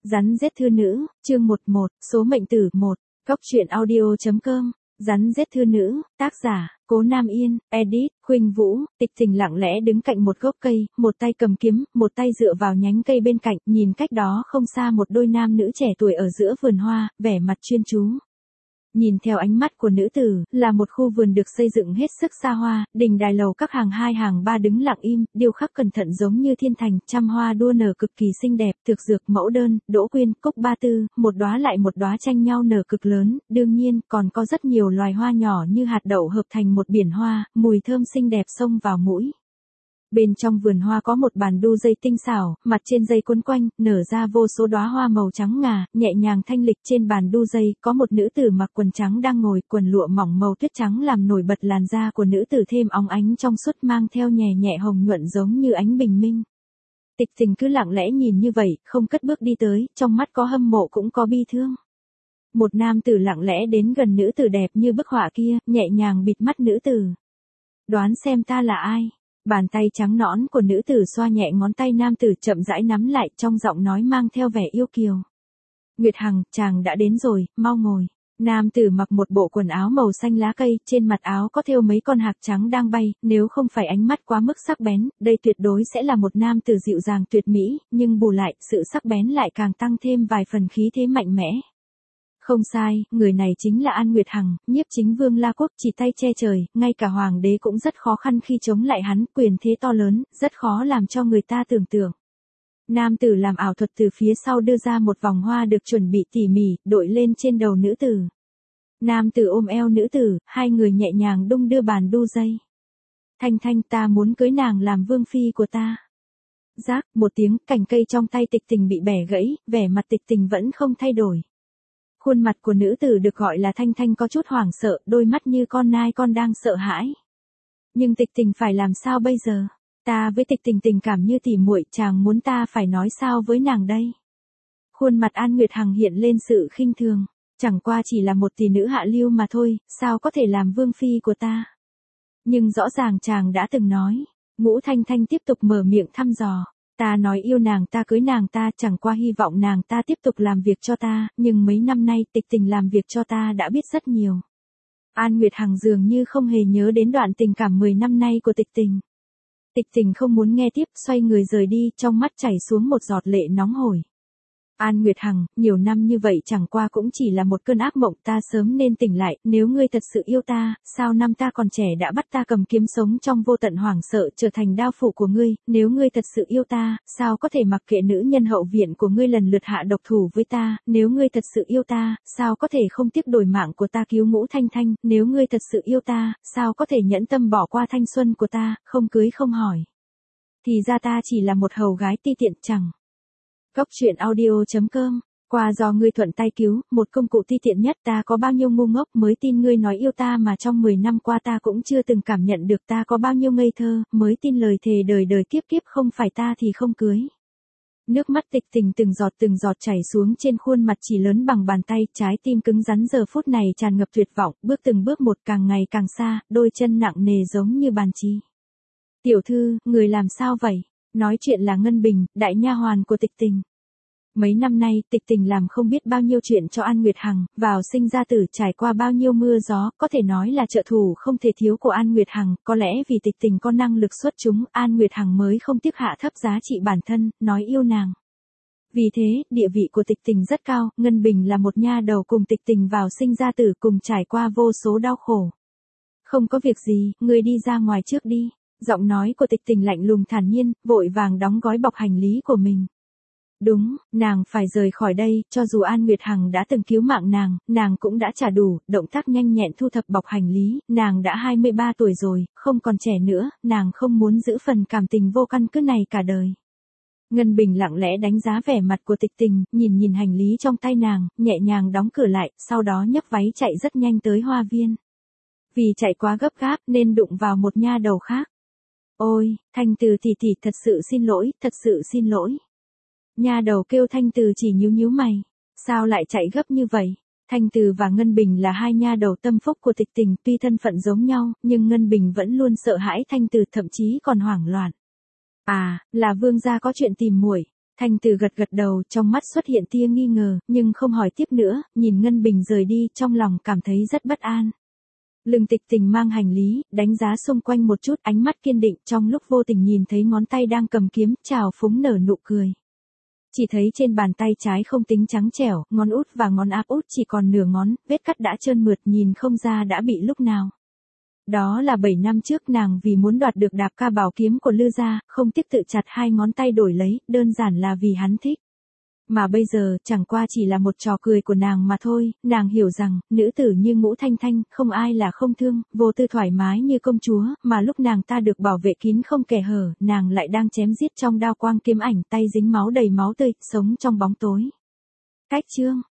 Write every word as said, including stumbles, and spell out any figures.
Rắn rết thư nữ, chương một một, số mệnh tử một, góc truyện audio.com, rắn rết thư nữ, tác giả, Cố Nam Yên, edit, Khuynh Vũ. Tịch Tình lặng lẽ đứng cạnh một gốc cây, một tay cầm kiếm, một tay dựa vào nhánh cây bên cạnh, nhìn cách đó không xa một đôi nam nữ trẻ tuổi ở giữa vườn hoa, vẻ mặt chuyên chú. Nhìn theo ánh mắt của nữ tử, là một khu vườn được xây dựng hết sức xa hoa, đình đài lầu các hàng hai hàng ba đứng lặng im, điêu khắc cẩn thận giống như thiên thành, trăm hoa đua nở cực kỳ xinh đẹp, thực dược, mẫu đơn, đỗ quyên, cúc ba tư, một đóa lại một đóa tranh nhau nở cực lớn, đương nhiên, còn có rất nhiều loài hoa nhỏ như hạt đậu hợp thành một biển hoa, mùi thơm xinh đẹp xông vào mũi. Bên trong vườn hoa có một bàn đu dây tinh xảo, mặt trên dây quấn quanh, nở ra vô số đóa hoa màu trắng ngà, nhẹ nhàng thanh lịch. Trên bàn đu dây, có một nữ tử mặc quần trắng đang ngồi, quần lụa mỏng màu tuyết trắng làm nổi bật làn da của nữ tử thêm óng ánh trong suốt, mang theo nhẹ nhẹ hồng nhuận giống như ánh bình minh. Tịch Tình cứ lặng lẽ nhìn như vậy, không cất bước đi tới, trong mắt có hâm mộ cũng có bi thương. Một nam tử lặng lẽ đến gần nữ tử đẹp như bức họa kia, nhẹ nhàng bịt mắt nữ tử. Đoán xem ta là ai? Bàn tay trắng nõn của nữ tử xoa nhẹ ngón tay nam tử, chậm rãi nắm lại, trong giọng nói mang theo vẻ yêu kiều. Nguyệt Hằng, chàng đã đến rồi, mau ngồi. Nam tử mặc một bộ quần áo màu xanh lá cây, trên mặt áo có thêu mấy con hạc trắng đang bay, nếu không phải ánh mắt quá mức sắc bén, đây tuyệt đối sẽ là một nam tử dịu dàng tuyệt mỹ, nhưng bù lại, sự sắc bén lại càng tăng thêm vài phần khí thế mạnh mẽ. Không sai, người này chính là An Nguyệt Hằng, nhiếp chính vương La Quốc, chỉ tay che trời, ngay cả hoàng đế cũng rất khó khăn khi chống lại hắn, quyền thế to lớn, rất khó làm cho người ta tưởng tượng. Nam tử làm ảo thuật từ phía sau đưa ra một vòng hoa được chuẩn bị tỉ mỉ, đội lên trên đầu nữ tử. Nam tử ôm eo nữ tử, hai người nhẹ nhàng đung đưa bàn đu dây. Thanh Thanh, ta muốn cưới nàng làm vương phi của ta. Rác, một tiếng, cành cây trong tay Tịch Tình bị bẻ gãy, vẻ mặt Tịch Tình vẫn không thay đổi. Khuôn mặt của nữ tử được gọi là Thanh Thanh có chút hoảng sợ, đôi mắt như con nai con đang sợ hãi. Nhưng Tịch Tình phải làm sao bây giờ? Ta với Tịch Tình tình cảm như tỉ muội, chàng muốn ta phải nói sao với nàng đây? Khuôn mặt An Nguyệt Hằng hiện lên sự khinh thường. Chẳng qua chỉ là một tỷ nữ hạ lưu mà thôi, sao có thể làm vương phi của ta? Nhưng rõ ràng chàng đã từng nói. Ngũ Thanh Thanh tiếp tục mở miệng thăm dò. Ta nói yêu nàng, ta cưới nàng, ta chẳng qua hy vọng nàng ta tiếp tục làm việc cho ta, nhưng mấy năm nay Tịch Tình làm việc cho ta đã biết rất nhiều. An Nguyệt Hằng dường như không hề nhớ đến đoạn tình cảm mười năm nay của Tịch Tình. Tịch Tình không muốn nghe tiếp, xoay người rời đi, trong mắt chảy xuống một giọt lệ nóng hổi. An Nguyệt Hằng, nhiều năm như vậy chẳng qua cũng chỉ là một cơn ác mộng, ta sớm nên tỉnh lại, nếu ngươi thật sự yêu ta, sao năm ta còn trẻ đã bắt ta cầm kiếm sống trong vô tận hoảng sợ trở thành đao phủ của ngươi, nếu ngươi thật sự yêu ta, sao có thể mặc kệ nữ nhân hậu viện của ngươi lần lượt hạ độc thủ với ta, nếu ngươi thật sự yêu ta, sao có thể không tiếc đổi mạng của ta cứu Ngũ Thanh Thanh, nếu ngươi thật sự yêu ta, sao có thể nhẫn tâm bỏ qua thanh xuân của ta, không cưới không hỏi. Thì ra ta chỉ là một hầu gái ti tiện chẳng. Góc truyện audio.com, qua do ngươi thuận tay cứu, một công cụ ti tiện nhất, ta có bao nhiêu ngu ngốc mới tin ngươi nói yêu ta mà trong mười năm qua ta cũng chưa từng cảm nhận được, ta có bao nhiêu ngây thơ, mới tin lời thề đời đời kiếp kiếp không phải ta thì không cưới. Nước mắt Tịch Tình từng giọt từng giọt chảy xuống trên khuôn mặt chỉ lớn bằng bàn tay, trái tim cứng rắn giờ phút này tràn ngập tuyệt vọng, bước từng bước một càng ngày càng xa, đôi chân nặng nề giống như bàn chì. Tiểu thư, người làm sao vậy? Nói chuyện là Ngân Bình, đại nha hoàn của Tịch Tình. Mấy năm nay, Tịch Tình làm không biết bao nhiêu chuyện cho An Nguyệt Hằng, vào sinh ra tử, trải qua bao nhiêu mưa gió, có thể nói là trợ thủ không thể thiếu của An Nguyệt Hằng, có lẽ vì Tịch Tình có năng lực xuất chúng, An Nguyệt Hằng mới không tiếc hạ thấp giá trị bản thân, nói yêu nàng. Vì thế, địa vị của Tịch Tình rất cao, Ngân Bình là một nha đầu cùng Tịch Tình vào sinh ra tử, cùng trải qua vô số đau khổ. Không có việc gì, ngươi đi ra ngoài trước đi. Giọng nói của Tịch Tình lạnh lùng thản nhiên, vội vàng đóng gói bọc hành lý của mình. Đúng, nàng phải rời khỏi đây, cho dù An Nguyệt Hằng đã từng cứu mạng nàng, nàng cũng đã trả đủ, động tác nhanh nhẹn thu thập bọc hành lý, nàng đã hai mươi ba tuổi rồi, không còn trẻ nữa, nàng không muốn giữ phần cảm tình vô căn cứ này cả đời. Ngân Bình lặng lẽ đánh giá vẻ mặt của Tịch Tình, nhìn nhìn hành lý trong tay nàng, nhẹ nhàng đóng cửa lại, sau đó nhấc váy chạy rất nhanh tới hoa viên. Vì chạy quá gấp gáp nên đụng vào một nha đầu khác. Ôi, Thanh Từ tỷ tỷ, thật sự xin lỗi, thật sự xin lỗi. Nha đầu kêu Thanh Từ chỉ nhíu nhíu mày. Sao lại chạy gấp như vậy? Thanh Từ và Ngân Bình là hai nha đầu tâm phúc của Tịch Tình, tuy thân phận giống nhau, nhưng Ngân Bình vẫn luôn sợ hãi Thanh Từ, thậm chí còn hoảng loạn. À, là vương gia có chuyện tìm muội. Thanh Từ gật gật đầu, trong mắt xuất hiện tia nghi ngờ, nhưng không hỏi tiếp nữa, nhìn Ngân Bình rời đi, trong lòng cảm thấy rất bất an. Lương Tịch Tình mang hành lý, đánh giá xung quanh một chút, ánh mắt kiên định, trong lúc vô tình nhìn thấy ngón tay đang cầm kiếm, trào phúng nở nụ cười. Chỉ thấy trên bàn tay trái không tính trắng trẻo, ngón út và ngón áp út chỉ còn nửa ngón, vết cắt đã trơn mượt, nhìn không ra đã bị lúc nào. Đó là bảy năm trước nàng vì muốn đoạt được Đạp Ca bảo kiếm của Lư gia, không tiếc tự chặt hai ngón tay đổi lấy, đơn giản là vì hắn thích. Mà bây giờ, chẳng qua chỉ là một trò cười của nàng mà thôi, nàng hiểu rằng, nữ tử như Ngũ Thanh Thanh, không ai là không thương, vô tư thoải mái như công chúa, mà lúc nàng ta được bảo vệ kín không kẻ hở, nàng lại đang chém giết trong đao quang kiếm ảnh, tay dính máu đầy máu tươi, sống trong bóng tối. Cách chương